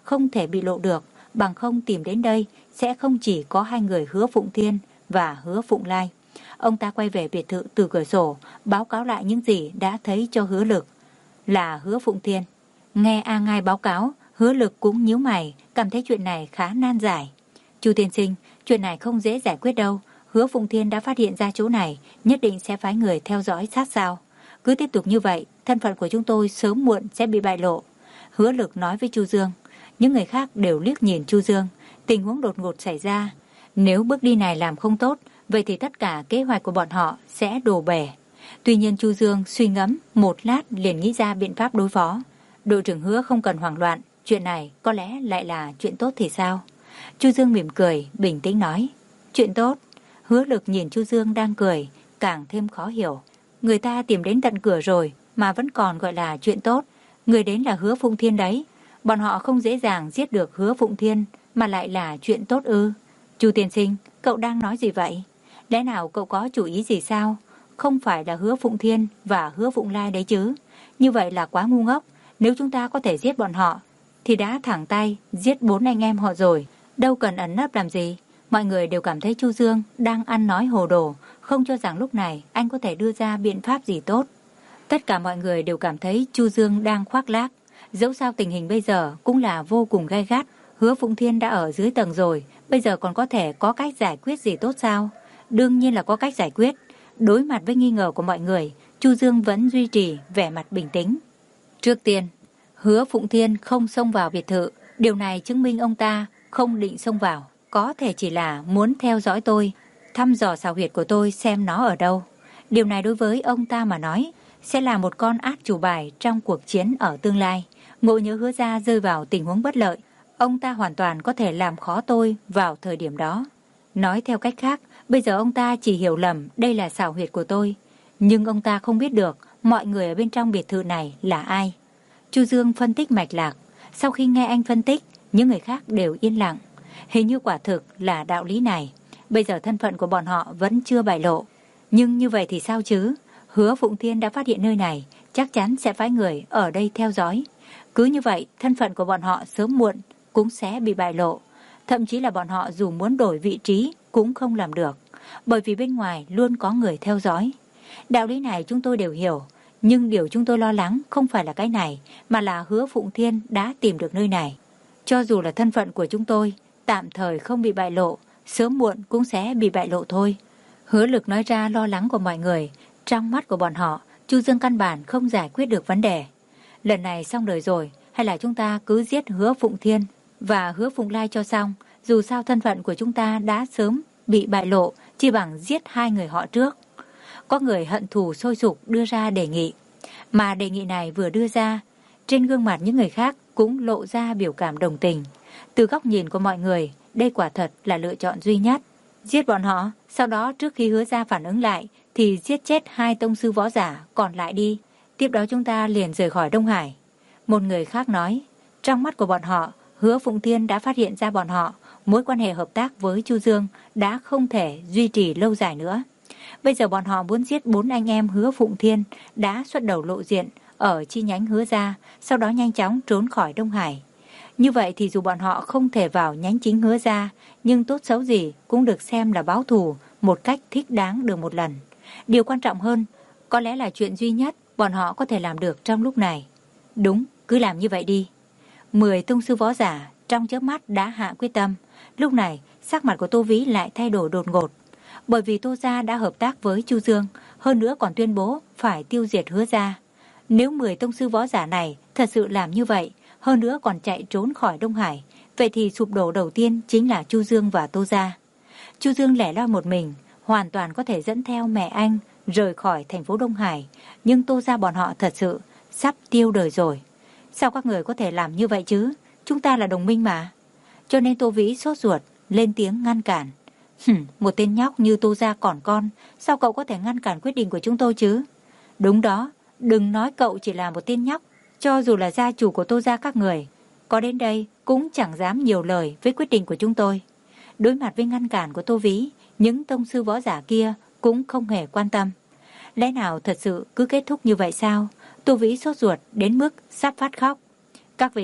không thể bị lộ được, bằng không tìm đến đây sẽ không chỉ có hai người Hứa Phụng Thiên và Hứa Phụng Lai. Ông ta quay về biệt thự từ cửa sổ, báo cáo lại những gì đã thấy cho Hứa Lực. Là Hứa Phụng Thiên. Nghe A Ngai báo cáo, Hứa Lực cũng nhíu mày, cảm thấy chuyện này khá nan giải. Chu tiên sinh, chuyện này không dễ giải quyết đâu. Hứa Phụng Thiên đã phát hiện ra chỗ này, nhất định sẽ phái người theo dõi sát sao. Cứ tiếp tục như vậy, thân phận của chúng tôi sớm muộn sẽ bị bại lộ. Hứa Lực nói với Chu Dương. Những người khác đều liếc nhìn Chu Dương. Tình huống đột ngột xảy ra. Nếu bước đi này làm không tốt, vậy thì tất cả kế hoạch của bọn họ sẽ đổ bể. Tuy nhiên Chu Dương suy ngẫm một lát liền nghĩ ra biện pháp đối phó. Đội trưởng Hứa không cần hoảng loạn, chuyện này có lẽ lại là chuyện tốt thì sao? Chu Dương mỉm cười, bình tĩnh nói. Chuyện tốt. Hứa Lực nhìn Chu Dương đang cười, càng thêm khó hiểu. Người ta tìm đến tận cửa rồi mà vẫn còn gọi là chuyện tốt. Người đến là Hứa Phụng Thiên đấy. Bọn họ không dễ dàng giết được Hứa Phụng Thiên mà lại là chuyện tốt ư? Chu tiên sinh, cậu đang nói gì vậy? Lẽ nào cậu có chủ ý gì sao? Không phải là Hứa Phụng Thiên và Hứa Phụng Lai đấy chứ? Như vậy là quá ngu ngốc. Nếu chúng ta có thể giết bọn họ thì đã thẳng tay giết bốn anh em họ rồi. Đâu cần ẩn nấp làm gì. Mọi người đều cảm thấy Chu Dương đang ăn nói hồ đồ, không cho rằng lúc này anh có thể đưa ra biện pháp gì tốt. Tất cả mọi người đều cảm thấy Chu Dương đang khoác lác. Dẫu sao tình hình bây giờ cũng là vô cùng gay gắt. Hứa Phụng Thiên đã ở dưới tầng rồi, bây giờ còn có thể có cách giải quyết gì tốt sao? Đương nhiên là có cách giải quyết. Đối mặt với nghi ngờ của mọi người, Chu Dương vẫn duy trì vẻ mặt bình tĩnh. Trước tiên, Hứa Phụng Thiên không xông vào biệt thự. Điều này chứng minh ông ta không định xông vào. Có thể chỉ là muốn theo dõi tôi, thăm dò xào huyệt của tôi xem nó ở đâu. Điều này đối với ông ta mà nói sẽ là một con át chủ bài trong cuộc chiến ở tương lai. Ngộ nhớ Hứa gia rơi vào tình huống bất lợi, ông ta hoàn toàn có thể làm khó tôi vào thời điểm đó. Nói theo cách khác, bây giờ ông ta chỉ hiểu lầm đây là xào huyệt của tôi, nhưng ông ta không biết được mọi người ở bên trong biệt thự này là ai. Chu Dương phân tích mạch lạc. Sau khi nghe anh phân tích, những người khác đều yên lặng. Hình như quả thực là đạo lý này. Bây giờ thân phận của bọn họ vẫn chưa bại lộ. Nhưng như vậy thì sao chứ? Hứa Phụng Thiên đã phát hiện nơi này, chắc chắn sẽ phái người ở đây theo dõi. Cứ như vậy, thân phận của bọn họ sớm muộn cũng sẽ bị bại lộ. Thậm chí là bọn họ dù muốn đổi vị trí cũng không làm được, bởi vì bên ngoài luôn có người theo dõi. Đạo lý này chúng tôi đều hiểu, nhưng điều chúng tôi lo lắng không phải là cái này, mà là Hứa Phụng Thiên đã tìm được nơi này. Cho dù là thân phận của chúng tôi tạm thời không bị bại lộ, sớm muộn cũng sẽ bị bại lộ thôi. Hứa Lực nói ra lo lắng của mọi người. Trong mắt của bọn họ, Chu Dương căn bản không giải quyết được vấn đề. Lần này xong đời rồi, hay là chúng ta cứ giết Hứa Phụng Thiên và Hứa Phụng Lai cho xong. Dù sao thân phận của chúng ta đã sớm bị bại lộ, chỉ bằng giết hai người họ trước. Có người hận thù sôi sục đưa ra đề nghị. Mà đề nghị này vừa đưa ra, trên gương mặt những người khác cũng lộ ra biểu cảm đồng tình. Từ góc nhìn của mọi người, đây quả thật là lựa chọn duy nhất. Giết bọn họ, sau đó trước khi Hứa gia phản ứng lại thì giết chết hai tông sư võ giả còn lại đi. Tiếp đó chúng ta liền rời khỏi Đông Hải. Một người khác nói, trong mắt của bọn họ, Hứa Phụng Thiên đã phát hiện ra bọn họ mối quan hệ hợp tác với Chu Dương đã không thể duy trì lâu dài nữa. Bây giờ bọn họ muốn giết bốn anh em Hứa Phụng Thiên đã xuất đầu lộ diện ở chi nhánh Hứa gia, sau đó nhanh chóng trốn khỏi Đông Hải. Như vậy thì dù bọn họ không thể vào nhánh chính Hứa gia, nhưng tốt xấu gì cũng được xem là báo thù một cách thích đáng được một lần. Điều quan trọng hơn, có lẽ là chuyện duy nhất bọn họ có thể làm được trong lúc này. Đúng, cứ làm như vậy đi. Mười tông sư võ giả trong chớp mắt đã hạ quyết tâm. Lúc này, sắc mặt của Tô Vĩ lại thay đổi đột ngột. Bởi vì Tô gia đã hợp tác với Chu Dương, hơn nữa còn tuyên bố phải tiêu diệt Hứa gia. Nếu mười tông sư võ giả này thật sự làm như vậy, hơn nữa còn chạy trốn khỏi Đông Hải, vậy thì sụp đổ đầu tiên chính là Chu Dương và Tô gia. Chu Dương lẻ loi một mình, hoàn toàn có thể dẫn theo mẹ anh rời khỏi thành phố Đông Hải, nhưng Tô gia bọn họ thật sự sắp tiêu đời rồi. Sao các người có thể làm như vậy chứ? Chúng ta là đồng minh mà. Cho nên Tô Vĩ sốt ruột, lên tiếng ngăn cản. Hừm, một tên nhóc như Tô gia còn con, sao cậu có thể ngăn cản quyết định của chúng tôi chứ? Đúng đó, đừng nói cậu chỉ là một tên nhóc. Cho dù là gia chủ của Tô gia các người, có đến đây cũng chẳng dám nhiều lời với quyết định của chúng tôi. Đối mặt với ngăn cản của Tô Vĩ, những tông sư võ giả kia cũng không hề quan tâm. Lẽ nào thật sự cứ kết thúc như vậy sao? Tô Vĩ sốt ruột đến mức sắp phát khóc. Các vị,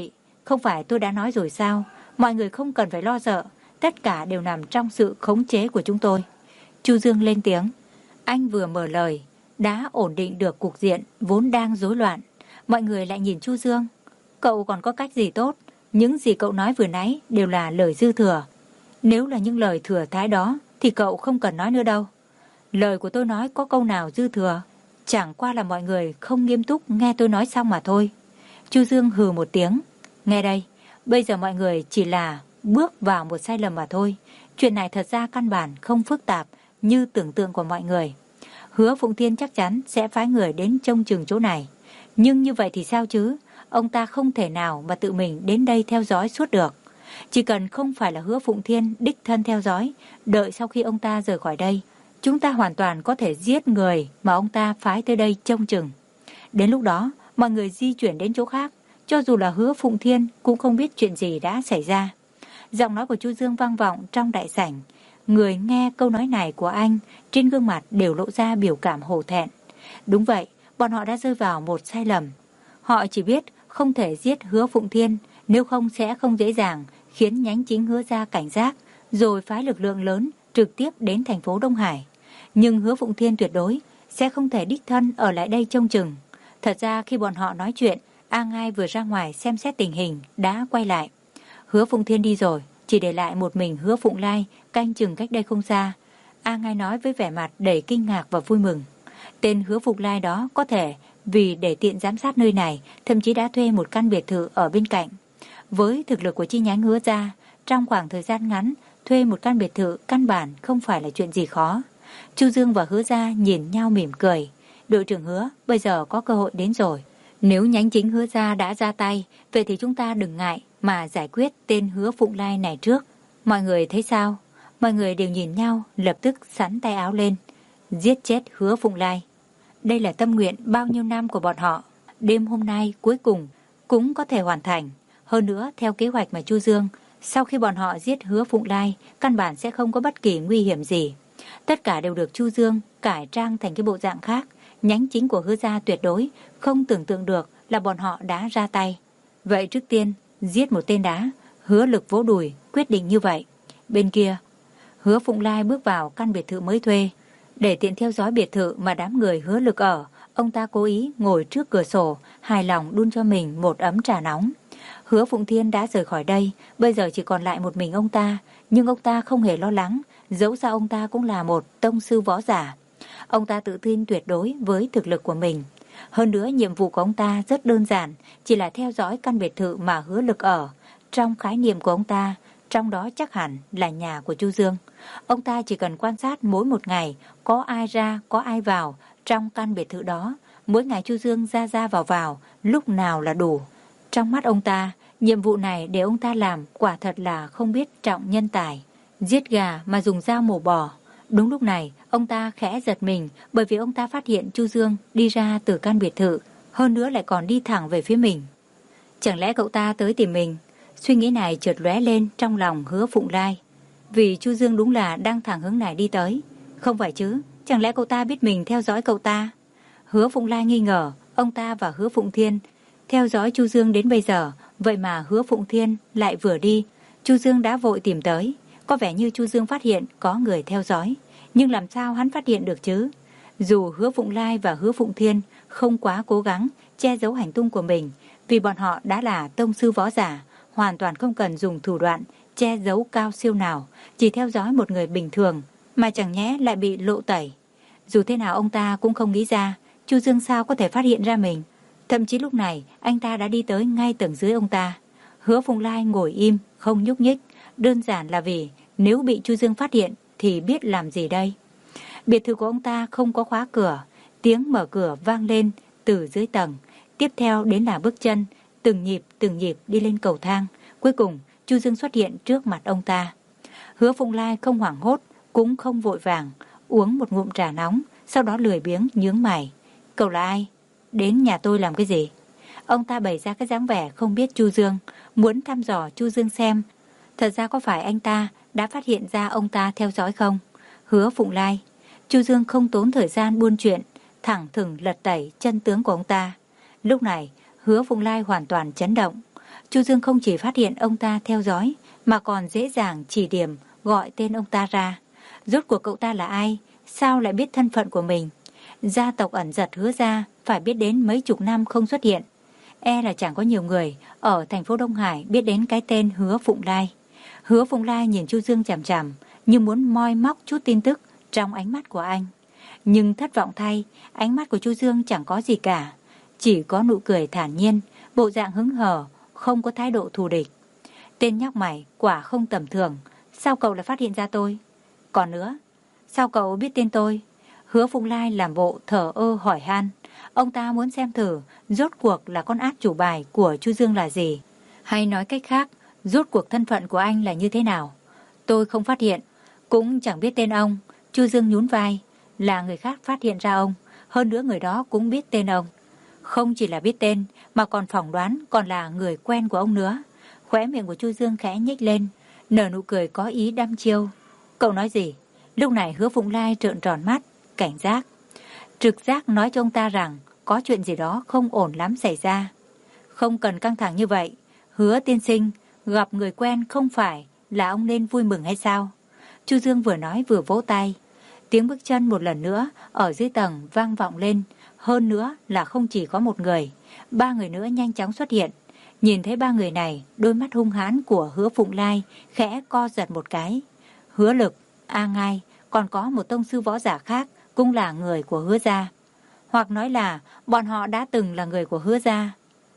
Không phải tôi đã nói rồi sao? Mọi người không cần phải lo sợ. Tất cả đều nằm trong sự khống chế của chúng tôi. Chu Dương lên tiếng. Anh vừa mở lời, đã ổn định được cục diện vốn đang rối loạn. Mọi người lại nhìn Chu Dương. Cậu còn có cách gì tốt? Những gì cậu nói vừa nãy đều là lời dư thừa. Nếu là những lời thừa thãi đó thì cậu không cần nói nữa đâu. Lời của tôi nói có câu nào dư thừa? Chẳng qua là mọi người không nghiêm túc nghe tôi nói xong mà thôi. Chu Dương hừ một tiếng. Nghe đây, bây giờ mọi người chỉ là bước vào một sai lầm mà thôi. Chuyện này thật ra căn bản không phức tạp như tưởng tượng của mọi người. Hứa Phụng Thiên chắc chắn sẽ phái người đến trông chừng chỗ này. Nhưng như vậy thì sao chứ? Ông ta không thể nào mà tự mình đến đây theo dõi suốt được. Chỉ cần không phải là Hứa Phụng Thiên đích thân theo dõi, đợi sau khi ông ta rời khỏi đây, chúng ta hoàn toàn có thể giết người mà ông ta phái tới đây trông chừng. Đến lúc đó, mọi người di chuyển đến chỗ khác, cho dù là Hứa Phụng Thiên cũng không biết chuyện gì đã xảy ra. Giọng nói của Chu Dương vang vọng trong đại sảnh. Người nghe câu nói này của anh, trên gương mặt đều lộ ra biểu cảm hổ thẹn. Đúng vậy, bọn họ đã rơi vào một sai lầm. Họ chỉ biết không thể giết Hứa Phụng Thiên, nếu không sẽ không dễ dàng khiến nhánh chính Hứa gia cảnh giác, rồi phái lực lượng lớn trực tiếp đến thành phố Đông Hải. Nhưng Hứa Phụng Thiên tuyệt đối sẽ không thể đích thân ở lại đây trông chừng. Thật ra khi bọn họ nói chuyện, A Ngai vừa ra ngoài xem xét tình hình đã quay lại. Hứa Phụng Thiên đi rồi, chỉ để lại một mình Hứa Phụng Lai canh chừng cách đây không xa. A Ngai nói với vẻ mặt đầy kinh ngạc và vui mừng. Tên Hứa Phụng Lai đó có thể vì để tiện giám sát nơi này, thậm chí đã thuê một căn biệt thự ở bên cạnh. Với thực lực của chi nhánh Hứa gia, trong khoảng thời gian ngắn, thuê một căn biệt thự căn bản không phải là chuyện gì khó. Chu Dương và Hứa gia nhìn nhau mỉm cười. Đội trưởng Hứa, bây giờ có cơ hội đến rồi. Nếu nhánh chính Hứa gia đã ra tay, vậy thì chúng ta đừng ngại mà giải quyết tên Hứa Phụng Lai này trước. Mọi người thấy sao? Mọi người đều nhìn nhau, lập tức sắn tay áo lên. Giết chết Hứa Phụng Lai. Đây là tâm nguyện bao nhiêu năm của bọn họ. Đêm hôm nay cuối cùng cũng có thể hoàn thành. Hơn nữa, theo kế hoạch mà Chu Dương, sau khi bọn họ giết Hứa Phụng Lai, căn bản sẽ không có bất kỳ nguy hiểm gì. Tất cả đều được Chu Dương cải trang thành cái bộ dạng khác. Nhánh chính của Hứa gia tuyệt đối không tưởng tượng được là bọn họ đã ra tay. Vậy trước tiên, giết một tên đá. Hứa Lực vỗ đùi, quyết định như vậy. Bên kia, Hứa Phụng Lai bước vào căn biệt thự mới thuê. Để tiện theo dõi biệt thự mà đám người Hứa Lực ở, ông ta cố ý ngồi trước cửa sổ, hài lòng đun cho mình một ấm trà nóng. Hứa Phụng Thiên đã rời khỏi đây, bây giờ chỉ còn lại một mình ông ta, nhưng ông ta không hề lo lắng, dẫu sao ông ta cũng là một tông sư võ giả. Ông ta tự tin tuyệt đối với thực lực của mình. Hơn nữa, nhiệm vụ của ông ta rất đơn giản, chỉ là theo dõi căn biệt thự mà Hứa Lực ở. Trong khái niệm của ông ta, trong đó chắc hẳn là nhà của Chu Dương. Ông ta chỉ cần quan sát mỗi một ngày có ai ra, có ai vào trong căn biệt thự đó. Mỗi ngày Chu Dương ra ra vào vào, lúc nào là đủ. Trong mắt ông ta, nhiệm vụ này để ông ta làm quả thật là không biết trọng nhân tài. Giết gà mà dùng dao mổ bò. Đúng lúc này, ông ta khẽ giật mình bởi vì ông ta phát hiện Chu Dương đi ra từ căn biệt thự, hơn nữa lại còn đi thẳng về phía mình. Chẳng lẽ cậu ta tới tìm mình? Suy nghĩ này chợt lóe lên trong lòng Hứa Phụng Lai. Vì Chu Dương đúng là đang thẳng hướng này đi tới. Không phải chứ, chẳng lẽ cậu ta biết mình theo dõi cậu ta? Hứa Phụng Lai nghi ngờ, ông ta và Hứa Phụng Thiên theo dõi Chu Dương đến bây giờ, vậy mà Hứa Phụng Thiên lại vừa đi, Chu Dương đã vội tìm tới. Có vẻ như Chu Dương phát hiện có người theo dõi, nhưng làm sao hắn phát hiện được chứ? Dù Hứa Phụng Lai và Hứa Phụng Thiên không quá cố gắng che giấu hành tung của mình, vì bọn họ đã là tông sư võ giả, hoàn toàn không cần dùng thủ đoạn che giấu cao siêu nào, chỉ theo dõi một người bình thường mà chẳng nhẽ lại bị lộ tẩy. Dù thế nào ông ta cũng không nghĩ ra Chu Dương sao có thể phát hiện ra mình. Thậm chí lúc này anh ta đã đi tới ngay tầng dưới ông ta. Hứa Phụng Lai ngồi im không nhúc nhích, đơn giản là vì nếu bị Chu Dương phát hiện thì biết làm gì đây. Biệt thự của ông ta không có khóa cửa, tiếng mở cửa vang lên từ dưới tầng. Tiếp theo đến là bước chân, từng nhịp từng nhịp đi lên cầu thang. Cuối cùng Chu Dương xuất hiện trước mặt ông ta. Hứa Phụng Lai không hoảng hốt, cũng không vội vàng, uống một ngụm trà nóng, sau đó lười biếng nhướng mày. Cậu là ai? Đến nhà tôi làm cái gì? Ông ta bày ra cái dáng vẻ không biết Chu Dương, muốn thăm dò Chu Dương xem thật ra có phải anh ta đã phát hiện ra ông ta theo dõi không. Hứa Phụng Lai. Chu Dương không tốn thời gian buôn chuyện, thẳng thừng lật tẩy chân tướng của ông ta. Lúc này Hứa Phụng Lai hoàn toàn chấn động. Chu Dương không chỉ phát hiện ông ta theo dõi, mà còn dễ dàng chỉ điểm gọi tên ông ta ra. Rốt cuộc cậu ta là ai? Sao lại biết thân phận của mình? Gia tộc ẩn giật Hứa gia phải biết đến mấy chục năm không xuất hiện. E là chẳng có nhiều người ở thành phố Đông Hải biết đến cái tên Hứa Phụng Lai. Hứa Phụng Lai nhìn Chu Dương chằm chằm, như muốn moi móc chút tin tức trong ánh mắt của anh. Nhưng thất vọng thay, ánh mắt của Chu Dương chẳng có gì cả, chỉ có nụ cười thản nhiên, bộ dạng hứng hờ, không có thái độ thù địch. Tên nhóc mày quả không tầm thường, sao cậu lại phát hiện ra tôi? Còn nữa, sao cậu biết tên tôi? Hứa Phụng Lai làm bộ thờ ơ hỏi han. Ông ta muốn xem thử rốt cuộc là con át chủ bài của Chu Dương là gì, hay nói cách khác, rốt cuộc thân phận của anh là như thế nào. Tôi không phát hiện, cũng chẳng biết tên ông. Chu Dương nhún vai. Là người khác phát hiện ra ông, hơn nữa người đó cũng biết tên ông. Không chỉ là biết tên, mà còn phỏng đoán còn là người quen của ông nữa. Khóe miệng của Chu Dương khẽ nhếch lên, nở nụ cười có ý đăm chiêu. Cậu nói gì? Lúc này Hứa Phụng Lai trợn tròn mắt, cảnh giác. Trực giác nói cho ông ta rằng có chuyện gì đó không ổn lắm xảy ra. Không cần căng thẳng như vậy. Hứa tiên sinh, gặp người quen không phải là ông nên vui mừng hay sao? Chu Dương vừa nói vừa vỗ tay. Tiếng bước chân một lần nữa ở dưới tầng vang vọng lên. Hơn nữa là không chỉ có một người, ba người nữa nhanh chóng xuất hiện. Nhìn thấy ba người này, đôi mắt hung hãn của Hứa Phụng Lai khẽ co giật một cái. Hứa Lực, A Ngai, còn có một tông sư võ giả khác cũng là người của Hứa gia. Hoặc nói là bọn họ đã từng là người của Hứa gia.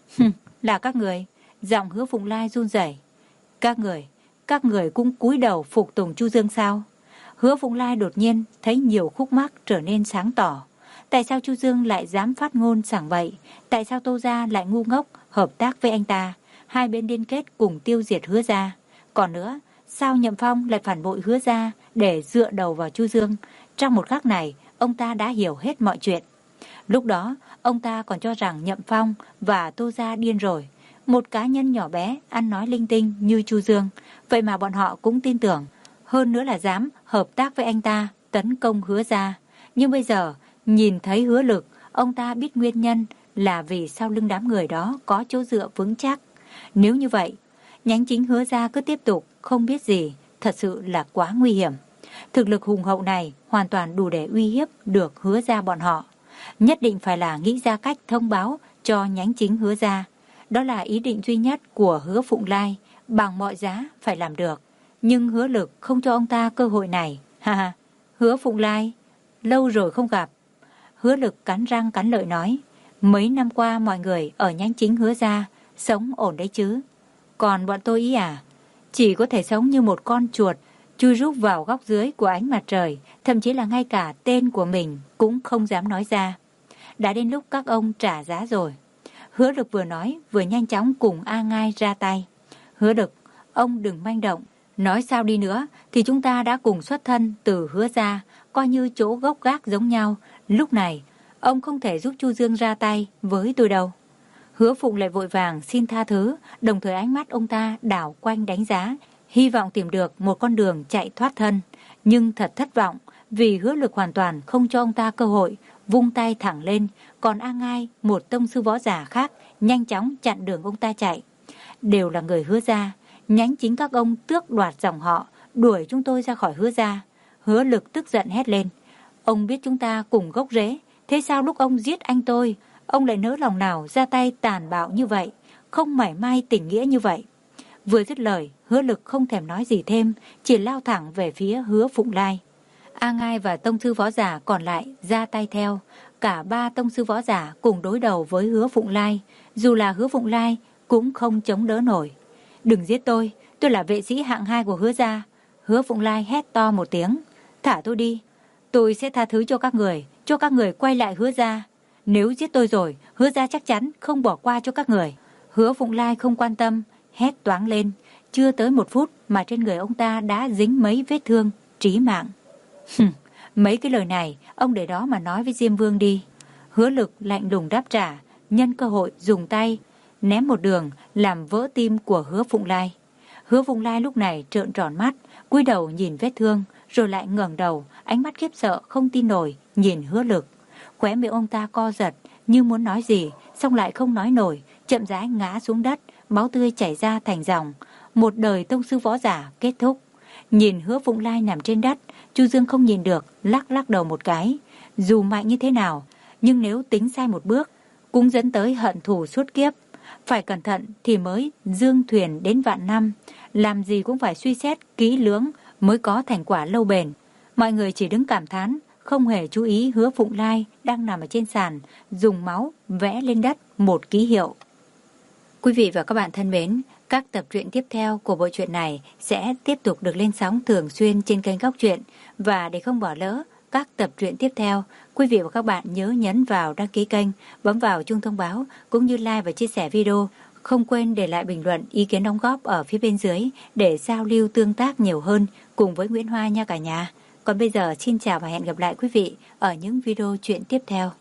Là các người. Giọng Hứa Phụng Lai run rẩy. Các người, các người cũng cúi đầu phục tùng Chu Dương sao? Hứa Phụng Lai đột nhiên thấy nhiều khúc mắc trở nên sáng tỏ. Tại sao Chu Dương lại dám phát ngôn sảng bậy? Tại sao Tô gia lại ngu ngốc hợp tác với anh ta? Hai bên liên kết cùng tiêu diệt Hứa gia. Còn nữa, sao Nhậm Phong lại phản bội Hứa gia để dựa đầu vào Chu Dương? Trong một khắc này, ông ta đã hiểu hết mọi chuyện. Lúc đó, ông ta còn cho rằng Nhậm Phong và Tô gia điên rồi. Một cá nhân nhỏ bé ăn nói linh tinh như Chu Dương, vậy mà bọn họ cũng tin tưởng. Hơn nữa là dám hợp tác với anh ta tấn công Hứa gia. Nhưng bây giờ nhìn thấy Hứa Lực, ông ta biết nguyên nhân là vì sau lưng đám người đó có chỗ dựa vững chắc. Nếu như vậy, nhánh chính Hứa gia cứ tiếp tục không biết gì, thật sự là quá nguy hiểm. Thực lực hùng hậu này hoàn toàn đủ để uy hiếp được Hứa gia bọn họ. Nhất định phải là nghĩ ra cách thông báo cho nhánh chính Hứa gia. Đó là ý định duy nhất của Hứa Phụng Lai, bằng mọi giá phải làm được. Nhưng Hứa Lực không cho ông ta cơ hội này. Ha ha, Hứa Phụng Lai, lâu rồi không gặp. Hứa Lực cắn răng cắn lợi nói, mấy năm qua mọi người ở nhánh chính Hứa gia sống ổn đấy chứ. Còn bọn tôi ý à, chỉ có thể sống như một con chuột chui rúc vào góc dưới của ánh mặt trời, thậm chí là ngay cả tên của mình cũng không dám nói ra. Đã đến lúc các ông trả giá rồi. Hứa Lực vừa nói vừa nhanh chóng cùng A Ngai ra tay. Hứa Lực, ông đừng manh động. Nói sao đi nữa thì chúng ta đã cùng xuất thân từ Hứa gia, coi như chỗ gốc gác giống nhau. Lúc này ông không thể giúp Chu Dương ra tay với tôi đâu. Hứa Phụng lại vội vàng xin tha thứ, đồng thời ánh mắt ông ta đảo quanh đánh giá, hy vọng tìm được một con đường chạy thoát thân. Nhưng thật thất vọng, vì Hứa Lực hoàn toàn không cho ông ta cơ hội, vung tay thẳng lên. Còn A Ngai, một tông sư võ giả khác, nhanh chóng chặn đường ông ta chạy. Đều là người Hứa gia, nhánh chính các ông tước đoạt dòng họ, đuổi chúng tôi ra khỏi Hứa gia. Hứa Lực tức giận hét lên, ông biết chúng ta cùng gốc rễ, thế sao lúc ông giết anh tôi, ông lại nỡ lòng nào ra tay tàn bạo như vậy, không mảy may tình nghĩa như vậy. Vừa dứt lời, Hứa Lực không thèm nói gì thêm, chỉ lao thẳng về phía Hứa Phụng Lai. A Ngai và tông sư võ giả còn lại ra tay theo. Cả ba tông sư võ giả cùng đối đầu với Hứa Phụng Lai. Dù là Hứa Phụng Lai cũng không chống đỡ nổi. Đừng giết tôi, tôi là vệ sĩ hạng hai của Hứa gia. Hứa Phụng Lai hét to một tiếng, thả tôi đi. Tôi sẽ tha thứ cho các người, cho các người quay lại Hứa gia. Nếu giết tôi rồi, Hứa gia chắc chắn không bỏ qua cho các người. Hứa Phụng Lai không quan tâm, hét toáng lên. Chưa tới một phút mà trên người ông ta đã dính mấy vết thương trí mạng. Mấy cái lời này ông để đó mà nói với Diêm Vương đi. Hứa Lực lạnh lùng đáp trả, nhân cơ hội dùng tay ném một đường làm vỡ tim của Hứa Phụng Lai. Hứa Phụng Lai lúc này trợn tròn mắt, cúi đầu nhìn vết thương, rồi lại ngẩng đầu, ánh mắt khiếp sợ không tin nổi nhìn Hứa Lực. Khóe miệng ông ta co giật như muốn nói gì, xong lại không nói nổi, chậm rãi ngã xuống đất, máu tươi chảy ra thành dòng. Một đời tông sư võ giả kết thúc. Nhìn Hứa Phụng Lai nằm trên đất, Chu Dương không nhìn được, lắc lắc đầu một cái. Dù mạnh như thế nào, nhưng nếu tính sai một bước, cũng dẫn tới hận thù suốt kiếp. Phải cẩn thận thì mới dương thuyền đến vạn năm. Làm gì cũng phải suy xét kỹ lưỡng mới có thành quả lâu bền. Mọi người chỉ đứng cảm thán, không hề chú ý Hứa Phụng Lai đang nằm ở trên sàn, dùng máu vẽ lên đất một ký hiệu. Quý vị và các bạn thân mến, các tập truyện tiếp theo của bộ truyện này sẽ tiếp tục được lên sóng thường xuyên trên kênh Góc Truyện. Và để không bỏ lỡ các tập truyện tiếp theo, quý vị và các bạn nhớ nhấn vào đăng ký kênh, bấm vào chuông thông báo cũng như like và chia sẻ video. Không quên để lại bình luận ý kiến đóng góp ở phía bên dưới để giao lưu tương tác nhiều hơn cùng với Nguyễn Hoa nha cả nhà. Còn bây giờ xin chào và hẹn gặp lại quý vị ở những video truyện tiếp theo.